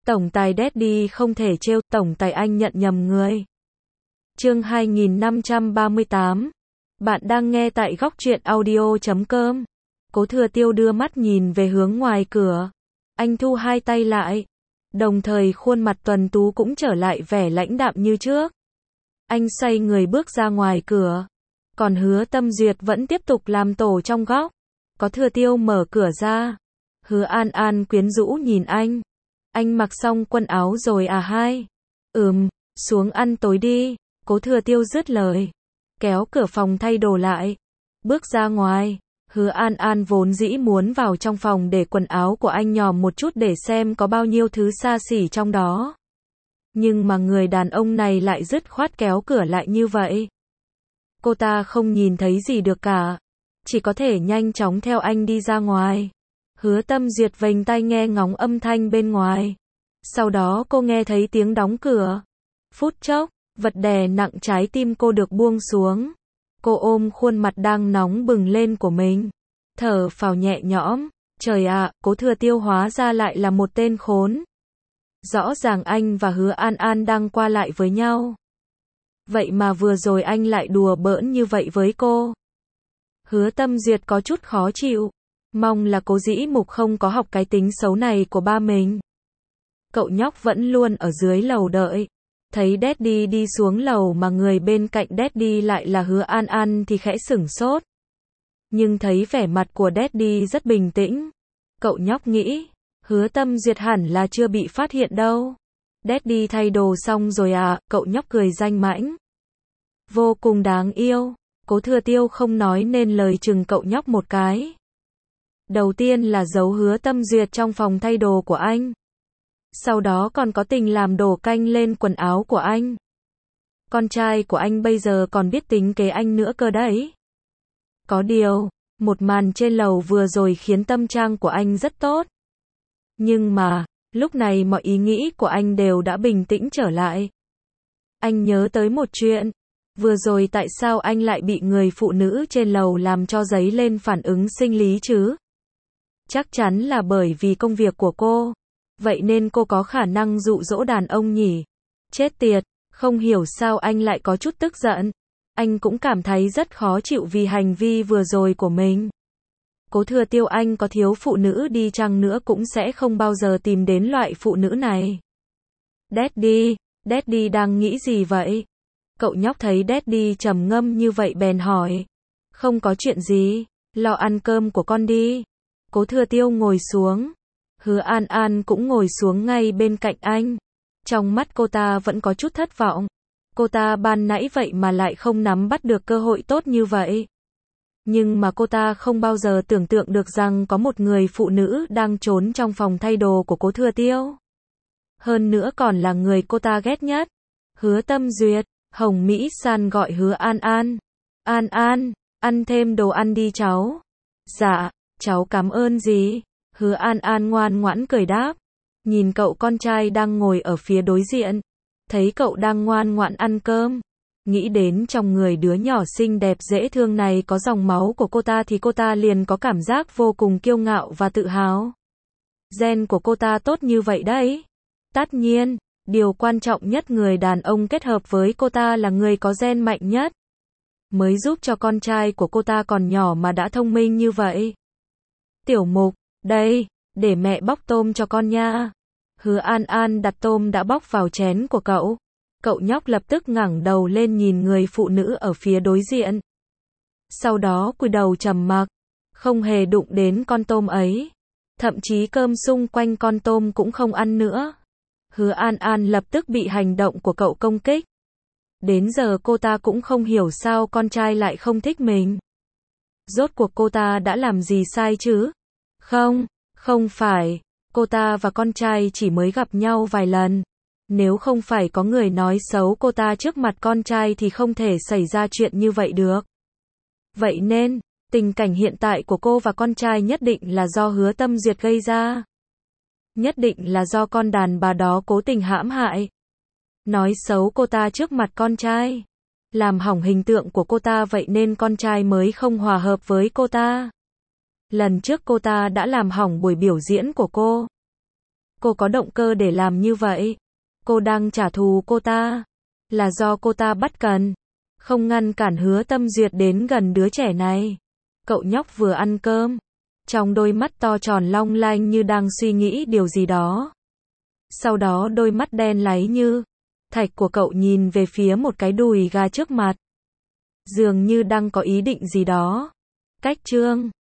Tổng tài Daddy không thể trêu, tổng tài anh nhận nhầm người. Chương 2538. Bạn đang nghe tại góc truyện audio.com. Cố Thừa Tiêu đưa mắt nhìn về hướng ngoài cửa. Anh thu hai tay lại. Đồng thời khuôn mặt tuấn tú cũng trở lại vẻ lãnh đạm như trước. Anh xoay người bước ra ngoài cửa. Còn Hứa Tâm Duyệt vẫn tiếp tục làm tổ trong góc. Có Thừa Tiêu mở cửa ra. Hứa An An quyến rũ nhìn anh. Anh mặc xong quần áo rồi à hai? Xuống ăn tối đi. Cố Thừa Tiêu dứt lời. Kéo cửa phòng thay đồ lại. Bước ra ngoài. Hứa An An vốn dĩ muốn vào trong phòng để quần áo của anh nhòm một chút để xem có bao nhiêu thứ xa xỉ trong đó. Nhưng mà người đàn ông này lại dứt khoát kéo cửa lại như vậy. Cô ta không nhìn thấy gì được cả. Chỉ có thể nhanh chóng theo anh đi ra ngoài. Hứa Tâm Duyệt vênh tai nghe ngóng âm thanh bên ngoài. Sau đó cô nghe thấy tiếng đóng cửa. Phút chốc, vật đè nặng trái tim cô được buông xuống. Cô ôm khuôn mặt đang nóng bừng lên của mình. Thở phào nhẹ nhõm. Trời ạ, Cố Thừa Tiêu hóa ra lại là một tên khốn. Rõ ràng anh và Hứa An An đang qua lại với nhau. Vậy mà vừa rồi anh lại đùa bỡn như vậy với cô. Hứa Tâm Duyệt có chút khó chịu. Mong là Cố Dĩ Mục không có học cái tính xấu này của ba mình. Cậu nhóc vẫn luôn ở dưới lầu đợi. Thấy Daddy đi xuống lầu mà người bên cạnh Daddy lại là Hứa An An thì khẽ sửng sốt. Nhưng thấy vẻ mặt của Daddy rất bình tĩnh. Cậu nhóc nghĩ, Hứa Tâm Duyệt hẳn là chưa bị phát hiện đâu. Daddy thay đồ xong rồi à, cậu nhóc cười danh mãnh. Vô cùng đáng yêu. Cố Thừa Tiêu không nói nên lời chừng cậu nhóc một cái. Đầu tiên là giấu Hứa Tâm Duyệt trong phòng thay đồ của anh. Sau đó còn có tình làm đổ canh lên quần áo của anh. Con trai của anh bây giờ còn biết tính kế anh nữa cơ đấy. Có điều, một màn trên lầu vừa rồi khiến tâm trạng của anh rất tốt. Nhưng mà, lúc này mọi ý nghĩ của anh đều đã bình tĩnh trở lại. Anh nhớ tới một chuyện. Vừa rồi tại sao anh lại bị người phụ nữ trên lầu làm cho dấy lên phản ứng sinh lý chứ? Chắc chắn là bởi vì công việc của cô. Vậy nên cô có khả năng dụ dỗ đàn ông nhỉ? Chết tiệt, không hiểu sao anh lại có chút tức giận. Anh cũng cảm thấy rất khó chịu vì hành vi vừa rồi của mình. Cố Thừa Tiêu anh có thiếu phụ nữ đi chăng nữa cũng sẽ không bao giờ tìm đến loại phụ nữ này. Daddy đang nghĩ gì vậy? Cậu nhóc thấy Daddy trầm ngâm như vậy bèn hỏi. Không có chuyện gì, lo ăn cơm của con đi. Cố Thừa Tiêu ngồi xuống. Hứa An An cũng ngồi xuống ngay bên cạnh anh. Trong mắt cô ta vẫn có chút thất vọng. Cô ta ban nãy vậy mà lại không nắm bắt được cơ hội tốt như vậy. Nhưng mà cô ta không bao giờ tưởng tượng được rằng có một người phụ nữ đang trốn trong phòng thay đồ của Cố Thừa Tiêu. Hơn nữa còn là người cô ta ghét nhất. Hứa Tâm Duyệt, Hồng Mỹ San gọi Hứa An An. An An, ăn thêm đồ ăn đi cháu. Dạ, cháu cảm ơn gì? Hứa An An ngoan ngoãn cười đáp. Nhìn cậu con trai đang ngồi ở phía đối diện. Thấy cậu đang ngoan ngoãn ăn cơm. Nghĩ đến trong người đứa nhỏ xinh đẹp dễ thương này có dòng máu của cô ta thì cô ta liền có cảm giác vô cùng kiêu ngạo và tự hào. Gen của cô ta tốt như vậy đấy. Tất nhiên, điều quan trọng nhất người đàn ông kết hợp với cô ta là người có gen mạnh nhất. Mới giúp cho con trai của cô ta còn nhỏ mà đã thông minh như vậy. Tiểu Mục, đây, để mẹ bóc tôm cho con nha. Hứa An An đặt tôm đã bóc vào chén của cậu. Cậu nhóc lập tức ngẩng đầu lên nhìn người phụ nữ ở phía đối diện. Sau đó cúi đầu trầm mặc, không hề đụng đến con tôm ấy. Thậm chí cơm xung quanh con tôm cũng không ăn nữa. Hứa An An lập tức bị hành động của cậu công kích. Đến giờ cô ta cũng không hiểu sao con trai lại không thích mình. Rốt cuộc cô ta đã làm gì sai chứ? Không phải. Cô ta và con trai chỉ mới gặp nhau vài lần. Nếu không phải có người nói xấu cô ta trước mặt con trai thì không thể xảy ra chuyện như vậy được. Vậy nên, tình cảnh hiện tại của cô và con trai nhất định là do Hứa Tâm Duyệt gây ra. Nhất định là do con đàn bà đó cố tình hãm hại. Nói xấu cô ta trước mặt con trai. Làm hỏng hình tượng của cô ta vậy nên con trai mới không hòa hợp với cô ta. Lần trước cô ta đã làm hỏng buổi biểu diễn của cô. Cô có động cơ để làm như vậy. Cô đang trả thù cô ta. Là do cô ta bắt cần. Không ngăn cản Hứa Tâm Duyệt đến gần đứa trẻ này. Cậu nhóc vừa ăn cơm. Trong đôi mắt to tròn long lanh như đang suy nghĩ điều gì đó. Sau đó đôi mắt đen láy như thạch của cậu nhìn về phía một cái đùi gà trước mặt. Dường như đang có ý định gì đó. Cách chương